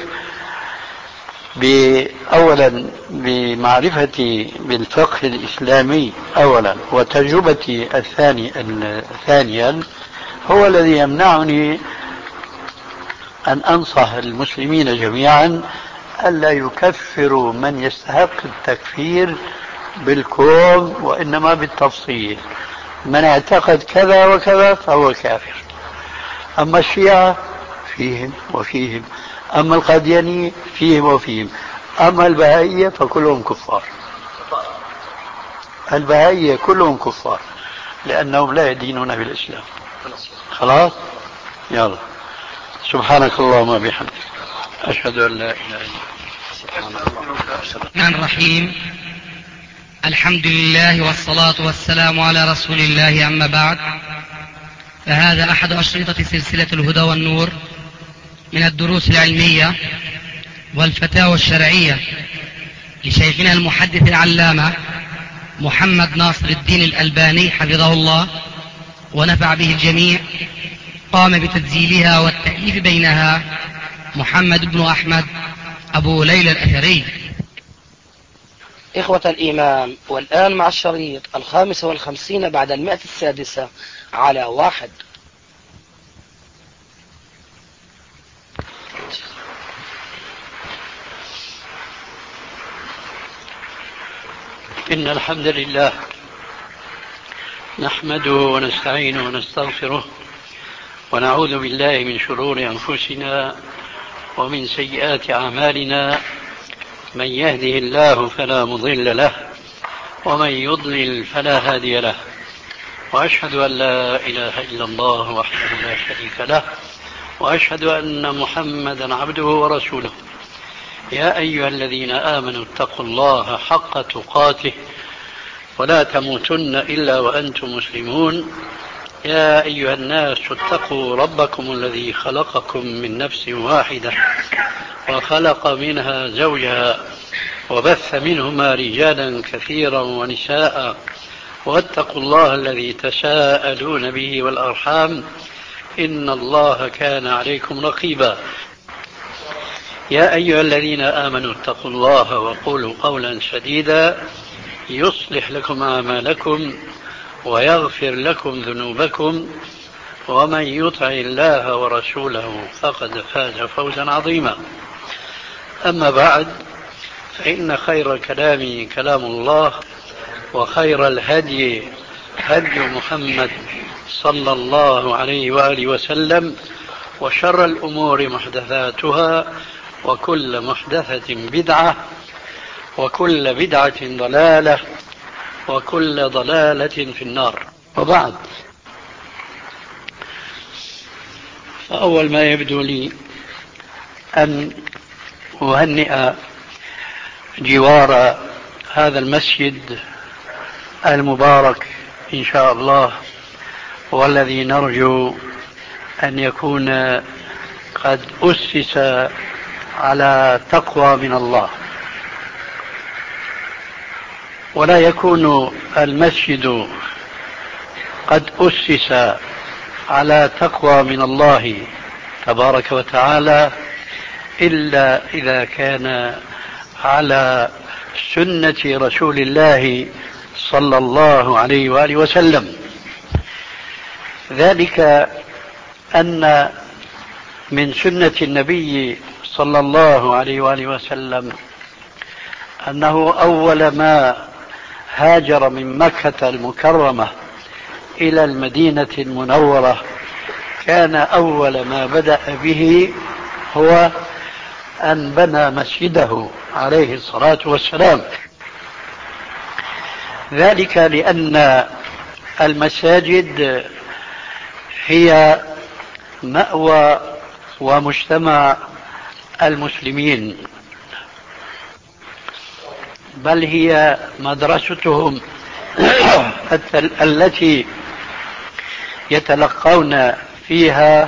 أولا بمعرفتي بالفقه الإسلامي أولا وتجربتي الثاني ثانيا هو الذي يمنعني أن أنصح المسلمين جميعا ألا يكفروا من يستحق التكفير بالكون، وإنما بالتفصيل. من اعتقد كذا وكذا فهو كافر. أما الشيعة فيهم وفيهم، أما القاديانية فيهم وفيهم، أما البهائية فكلهم كفار. البهائية كلهم كفار، لأنهم لا يدينون بالإسلام. خلاص يلا. سبحانك اللهم وبحمدك أشهد أن لا إله إلا أنت. الرحمن الرحيم. الحمد لله والصلاة والسلام على رسول الله، أما بعد، فهذا أحد أشرطة سلسلة الهدى والنور من الدروس العلمية والفتاوى الشرعية لشيخنا المحدث العلامة محمد ناصر الدين الألباني حفظه الله ونفع به الجميع. قام بتسجيلها والتأليف بينها محمد بن أحمد أبو ليلى الأثري. إخوة الإيمان، والآن مع الشريط الخامس والخمسين بعد المئة السادسة على واحد. إن الحمد لله نحمده ونستعينه ونستغفره ونعوذ بالله من شرور أنفسنا ومن سيئات أعمالنا. من يهده الله فلا مضل له ومن يضلل فلا هادي له، وأشهد أن لا إله إلا الله وحده لا شريك له، وأشهد أن محمدا عبده ورسوله. يا أيها الذين آمنوا اتقوا الله حق تقاته ولا تموتن إلا وأنتم مسلمون. يا أيها الناس اتقوا ربكم الذي خلقكم من نفس واحدة وخلق منها زوجها وبث منهما رجالا كثيرا ونساء، واتقوا الله الذي تساءلون به والأرحام إن الله كان عليكم رقيبا. يا أيها الذين آمنوا اتقوا الله وقولوا قولا سديدا يصلح لكم أعمالكم ويغفر لكم ذنوبكم، ومن يطع الله ورسوله فقد فاز فوزا عظيما. أما بعد، فإن خير الكلام كلام الله، وخير الهدي هدي محمد صلى الله عليه وآله وسلم، وشر الأمور محدثاتها، وكل محدثة بدعة، وكل بدعة ضلالة، وكل ضلالة في النار. وبعد، فأول ما يبدو لي أن أهنئ جوار هذا المسجد المبارك إن شاء الله، والذي نرجو أن يكون قد أسس على تقوى من الله، ولا يكون المسجد قد أسس على تقوى من الله تبارك وتعالى إلا إذا كان على سنة رسول الله صلى الله عليه وآله وسلم. ذلك أن من سنة النبي صلى الله عليه وآله وسلم أنه أول ما هاجر من مكة المكرمة إلى المدينة المنورة كان أول ما بدأ به هو أن بنى مسجده عليه الصلاة والسلام. ذلك لأن المساجد هي مأوى ومجتمع المسلمين، بل هي مدرستهم التي يتلقون فيها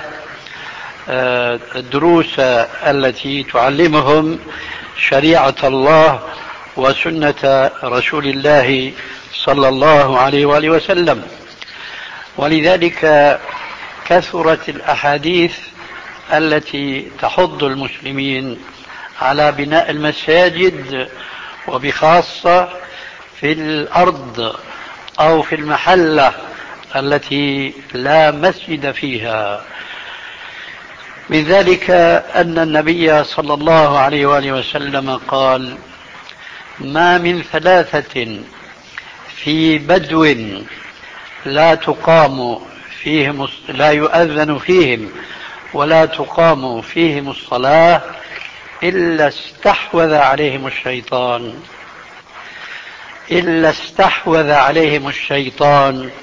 الدروس التي تعلمهم شريعة الله وسنة رسول الله صلى الله عليه وآله وسلم. ولذلك كثرت الأحاديث التي تحض المسلمين على بناء المساجد، وبخاصة في الأرض أو في المحلة التي لا مسجد فيها. من ذلك أن النبي صلى الله عليه وآله وسلم قال: ما من ثلاثة في بدو لا تقام فيهم لا يؤذن فيهم ولا تقام فيهم الصلاة إلا استحوذ عليهم الشيطان إلا استحوذ عليهم الشيطان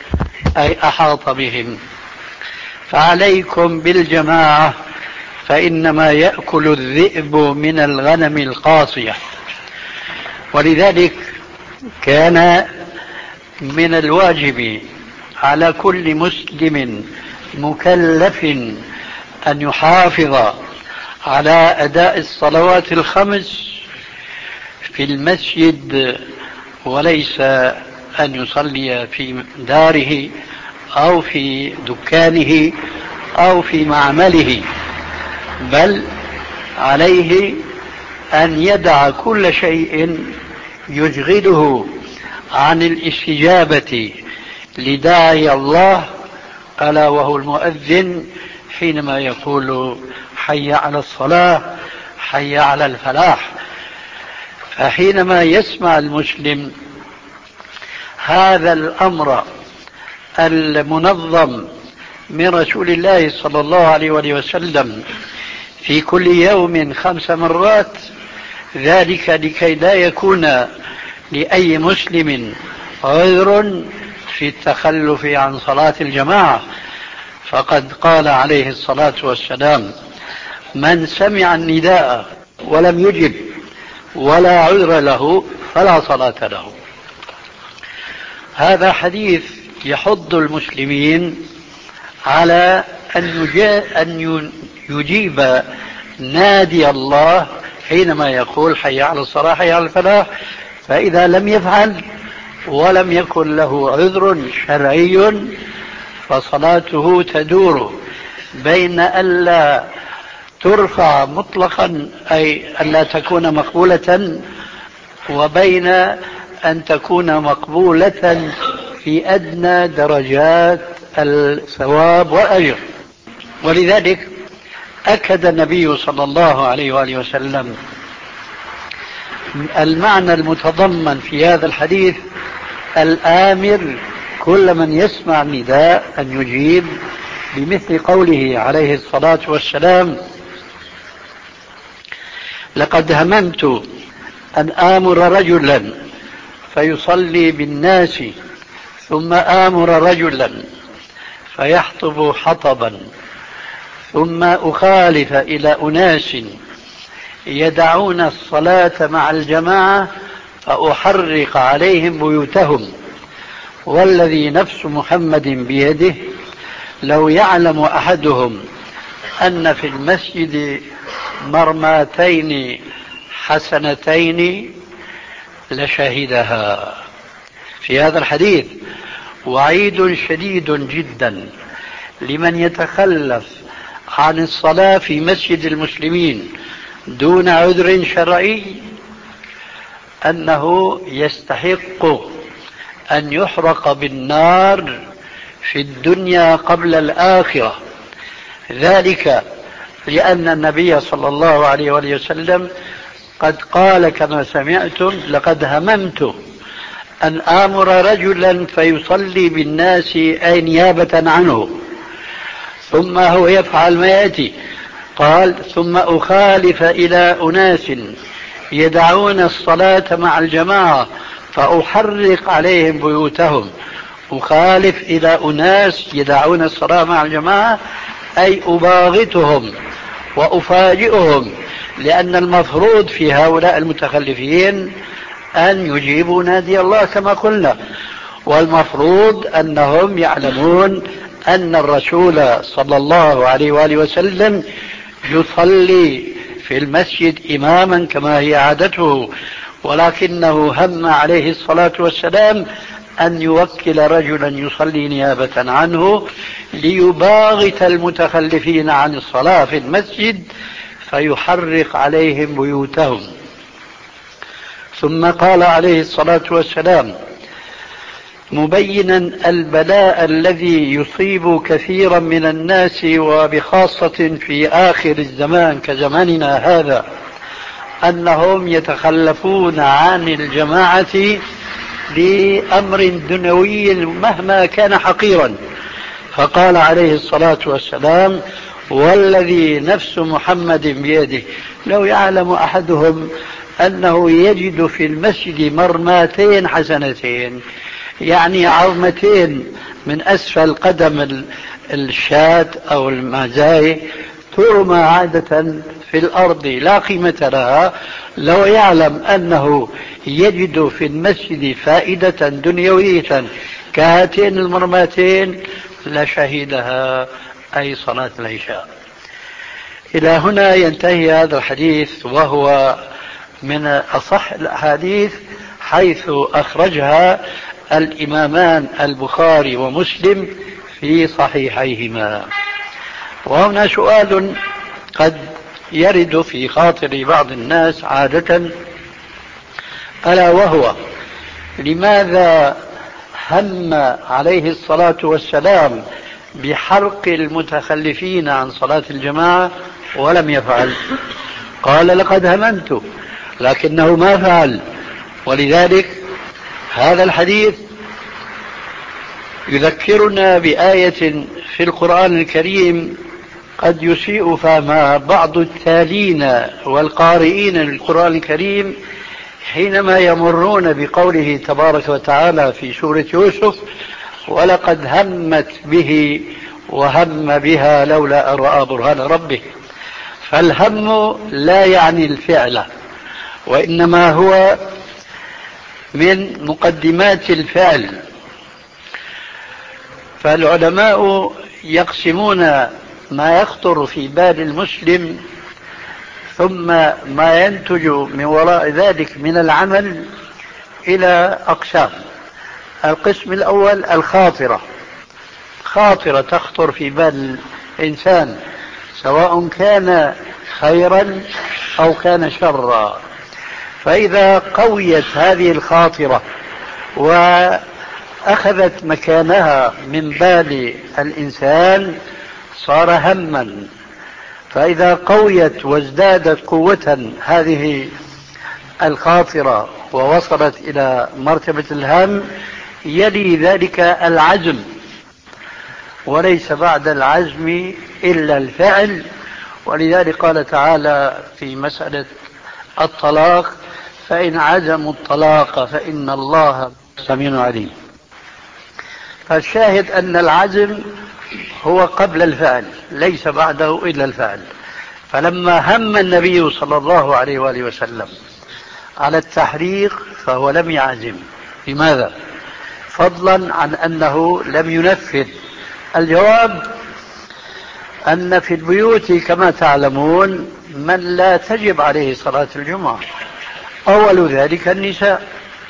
أي أحاط بهم. فعليكم بالجماعة فإنما يأكل الذئب من الغنم القاصية. ولذلك كان من الواجب على كل مسلم مكلف أن يحافظ على أداء الصلوات الخمس في المسجد، وليس أن يصلي في داره أو في دكانه أو في معمله، بل عليه أن يدع كل شيء يشغله عن الاستجابة لداعي الله، ألا وهو المؤذن، حينما يقول حي على الصلاة حي على الفلاح. فحينما يسمع المسلم هذا الأمر المنظم من رسول الله صلى الله عليه وسلم في كل يوم خمس مرات، ذلك لكي لا يكون لأي مسلم عذر في التخلف عن صلاة الجماعة. فقد قال عليه الصلاة والسلام: من سمع النداء ولم يجب ولا عذر له فلا صلاة له. هذا حديث يحض المسلمين على أن يجيب نادي الله حينما يقول حي على الصلاة حي على الفلاح، فإذا لم يفعل ولم يكن له عذر شرعي فصلاته تدور بين ألا ترفع مطلقا، أي ألا تكون مقبولة، وبين أن تكون مقبولة في أدنى درجات الثواب والأجر. ولذلك أكد النبي صلى الله عليه وآله وسلم المعنى المتضمن في هذا الحديث، الآمر كل من يسمع النداء أن يجيب، بمثل قوله عليه الصلاة والسلام: لقد هممت أن آمر رجلا فيصلي بالناس ثم آمر رجلا فيحطب حطبا ثم أخالف إلى أناس يدعون الصلاة مع الجماعة فأحرق عليهم بيوتهم، والذي نفس محمد بيده لو يعلم أحدهم أن في المسجد مرماتين حسنتين لشهدها. في هذا الحديث وعيد شديد جدا لمن يتخلف عن الصلاة في مسجد المسلمين دون عذر شرعي، أنه يستحق أن يحرق بالنار في الدنيا قبل الآخرة. ذلك لأن النبي صلى الله عليه وآله وسلم قد قال كما سمعتم: لقد هممت أن آمر رجلا فيصلي بالناس أي نيابة عنه، ثم هو يفعل ما يأتي، قال: ثم أخالف إلى أناس يدعون الصلاة مع الجماعة فأحرق عليهم بيوتهم. أخالف إلى أناس يدعون الصلاة مع الجماعة أي أباغتهم وأفاجئهم، لأن المفروض في هؤلاء المتخلفين أن يجيبوا نادي الله كما قلنا، والمفروض أنهم يعلمون أن الرسول صلى الله عليه وآله وسلم يصلي في المسجد إماما كما هي عادته، ولكنه هم عليه الصلاة والسلام أن يوكل رجلا يصلي نيابة عنه ليباغت المتخلفين عن الصلاة في المسجد فيحرق عليهم بيوتهم. ثم قال عليه الصلاة والسلام مبينا البلاء الذي يصيب كثيرا من الناس وبخاصة في آخر الزمان كزماننا هذا، أنهم يتخلفون عن الجماعة لأمر دنيوي مهما كان حقيرا. فقال عليه الصلاة والسلام: والذي نفس محمد بيده لو يعلم أحدهم أنه يجد في المسجد مرماتين حسنتين يعني عظمتين من أسفل قدم الشاة أو المعزاية ترمى عادة في الأرض لا قيمة لها. لو يعلم أنه يجد في المسجد فائدة دنيوية كهاتين المرماتين لشهدها، أي صلاة العشاء. إلى هنا ينتهي هذا الحديث، وهو من أصح الأحاديث حيث أخرجها الإمامان البخاري ومسلم في صحيحيهما. وهنا سؤال قد يرد في خاطر بعض الناس عادة، ألا وهو: لماذا هم عليه الصلاة والسلام بحرق المتخلفين عن صلاة الجماعة ولم يفعل؟ قال: لقد هممت، لكنه ما فعل. ولذلك هذا الحديث يذكرنا بآية في القرآن الكريم قد يسيء فهمها بعض التالين والقارئين للقرآن الكريم حينما يمرون بقوله تبارك وتعالى في سورة يوسف: ولقد همت به وهم بها لولا أن رأى برهان ربه. فالهم لا يعني الفعل، وإنما هو من مقدمات الفعل. فالعلماء يقسمون ما يخطر في بال المسلم ثم ما ينتج من وراء ذلك من العمل إلى أقسام. القسم الأول الخاطرة، خاطرة تخطر في بال الإنسان سواء كان خيرا أو كان شرا. فإذا قويت هذه الخاطرة وأخذت مكانها من بال الإنسان صار هما. فإذا قويت وازدادت قوة هذه الخاطرة ووصلت إلى مرتبة الهم يلي ذلك العزم، وليس بعد العزم إلا الفعل. ولذلك قال تعالى في مسألة الطلاق: فإن عزموا الطلاق فإن الله سميع عليم. فالشاهد أن العزم هو قبل الفعل، ليس بعده إلا الفعل. فلما هم النبي صلى الله عليه وآله وسلم على التحريق فهو لم يعزم. لماذا؟ فضلا عن أنه لم ينفذ. الجواب أن في البيوت كما تعلمون من لا تجب عليه صلاة الجمعة، أول ذلك النساء،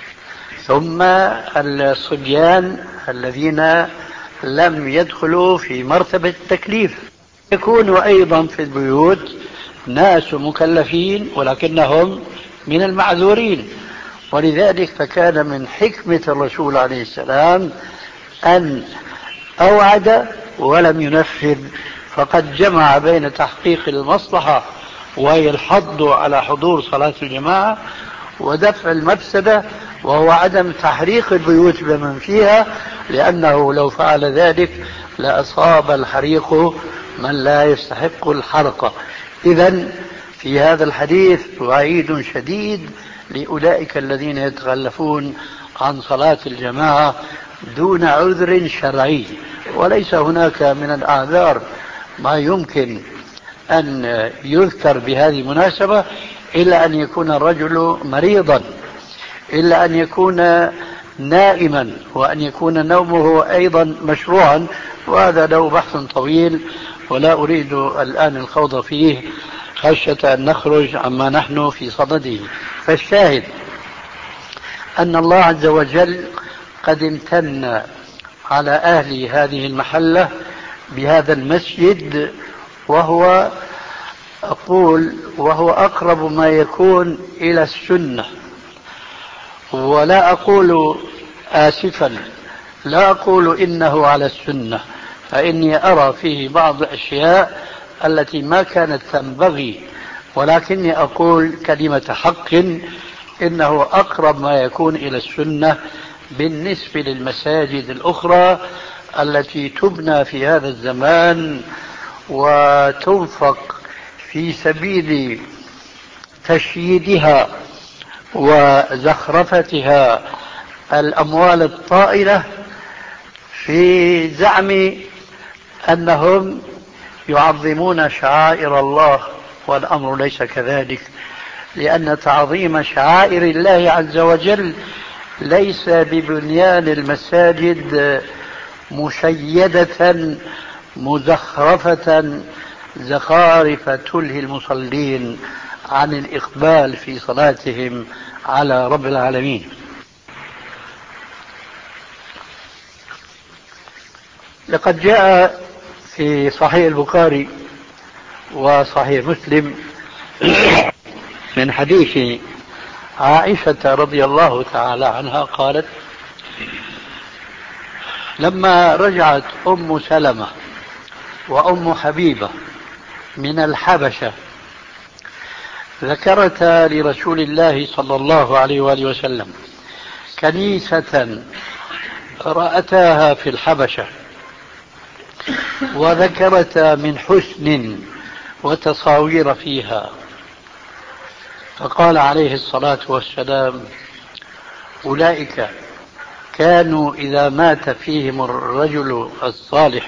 ثم الصبيان الذين لم يدخلوا في مرتبة التكليف. يكون أيضا في البيوت ناس مكلفين ولكنهم من المعذورين. ولذلك فكان من حكمة الرسول عليه السلام أن أوعد ولم ينفذ، فقد جمع بين تحقيق المصلحة وهي الحض على حضور صلاة الجماعة ودفع المفسدة وهو عدم تحريق البيوت بمن فيها، لأنه لو فعل ذلك لأصاب الحريق من لا يستحق الحرق. إذن في هذا الحديث وعيد شديد لأولئك الذين يتخلفون عن صلاة الجماعة دون عذر شرعي. وليس هناك من الأعذار ما يمكن أن يذكر بهذه المناسبة إلا أن يكون الرجل مريضا، إلا أن يكون نائما، وأن يكون نومه أيضا مشروعا، وهذا له بحث طويل ولا أريد الآن الخوض فيه خشية أن نخرج عما نحن في صدده. فالشاهد أن الله عز وجل قد امتن على أهل هذه المحلة بهذا المسجد، وهو أقول وهو أقرب ما يكون إلى السنة. ولا أقول آسفا لا أقول إنه على السنة، فإني أرى فيه بعض الأشياء التي ما كانت تنبغي، ولكني أقول كلمة حق إنه أقرب ما يكون إلى السنة بالنسبة للمساجد الأخرى التي تبنى في هذا الزمان وتنفق في سبيل تشييدها وزخرفتها الأموال الطائلة في زعم أنهم يعظمون شعائر الله، والأمر ليس كذلك، لأن تعظيم شعائر الله عز وجل ليس ببنيان المساجد مشيدة مزخرفة زخارف تلهي المصلين عن الإقبال في صلاتهم على رب العالمين. لقد جاء في صحيح البخاري وصحيح مسلم من حديث عائشة رضي الله تعالى عنها قالت: لما رجعت أم سلمة وأم حبيبة من الحبشة ذكرتا لرسول الله صلى الله عليه وآله وسلم كنيسة رأتاها في الحبشة، وذكرتا من حسن وتصاوير فيها، فقال عليه الصلاة والسلام: أولئك كانوا إذا مات فيهم الرجل الصالح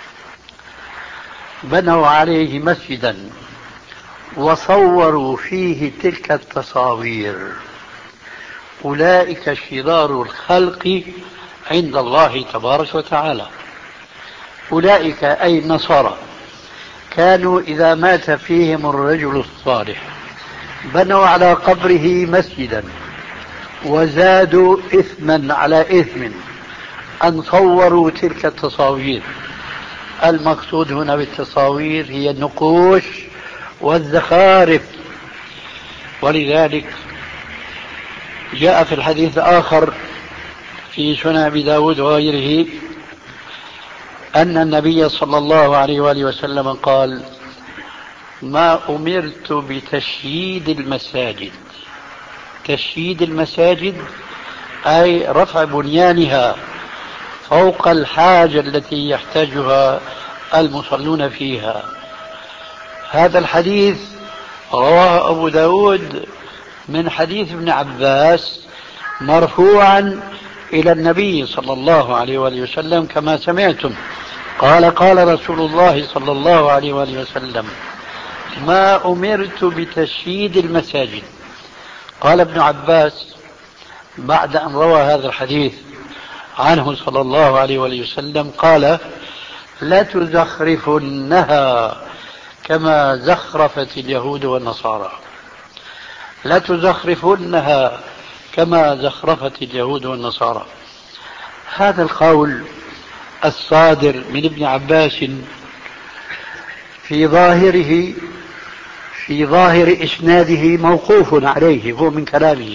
بنوا عليه مسجدا وصوروا فيه تلك التصاوير، أولئك شرار الخلق عند الله تبارك وتعالى. أولئك أي النصارى كانوا إذا مات فيهم الرجل الصالح بنوا على قبره مسجدا وزادوا إثما على إثم أن صوروا تلك التصاوير. المقصود هنا بالتصاوير هي النقوش والزخارف. ولذلك جاء في الحديث الآخر في سنن أبي داود وغيره أن النبي صلى الله عليه وآله وسلم قال: ما أمرت بتشييد المساجد. تشييد المساجد أي رفع بنيانها فوق الحاجة التي يحتاجها المصلون فيها. هذا الحديث رواه أبو داود من حديث ابن عباس مرفوعا إلى النبي صلى الله عليه وآله وسلم كما سمعتم. قال: قال رسول الله صلى الله عليه وآله وسلم: ما أمرت بتشييد المساجد. قال ابن عباس بعد أن روى هذا الحديث عنه صلى الله عليه وآله وسلم قال: لا تزخرفنها كما زخرفت اليهود والنصارى. لا تزخرفنها كما زخرفت اليهود والنصارى. هذا القول الصادر من ابن عباس في ظاهره في ظاهر إسناده موقوف عليه، هو من كلامه،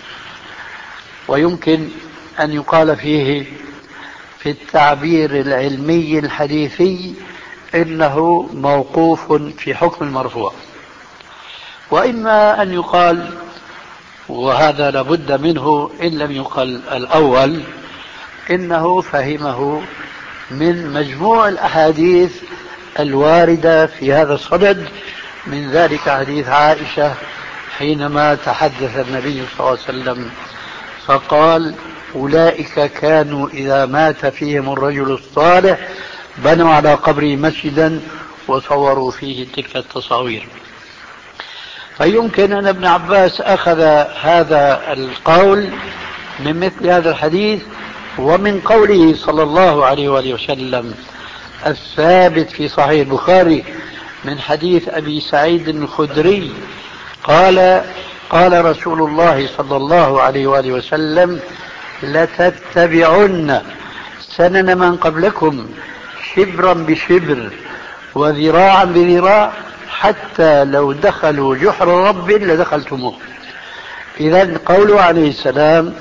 ويمكن أن يقال فيه في التعبير العلمي الحديثي إنه موقوف في حكم المرفوع، وإما أن يقال، وهذا لابد منه إن لم يقل الأول، إنه فهمه من مجموع الأحاديث الواردة في هذا الصدد، من ذلك حديث عائشة حينما تحدث النبي صلى الله عليه وسلم فقال: أولئك كانوا إذا مات فيهم الرجل الصالح بنوا على قبره مسجدا وصوروا فيه تلك التصاوير. فيمكن أن ابن عباس أخذ هذا القول من مثل هذا الحديث ومن قوله صلى الله عليه وآله وسلم الثابت في صحيح البخاري من حديث أبي سعيد الخدري قال: قال رسول الله صلى الله عليه وآله وسلم: لتتبعن سنن من قبلكم شبرا بشبر وذراعا بذراع حتى لو دخلوا جحر رب لدخلتموه. إذن قوله عليه السلام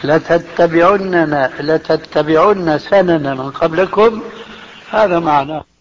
لتتبعن, لتتبعن سنن من قبلكم، هذا معناه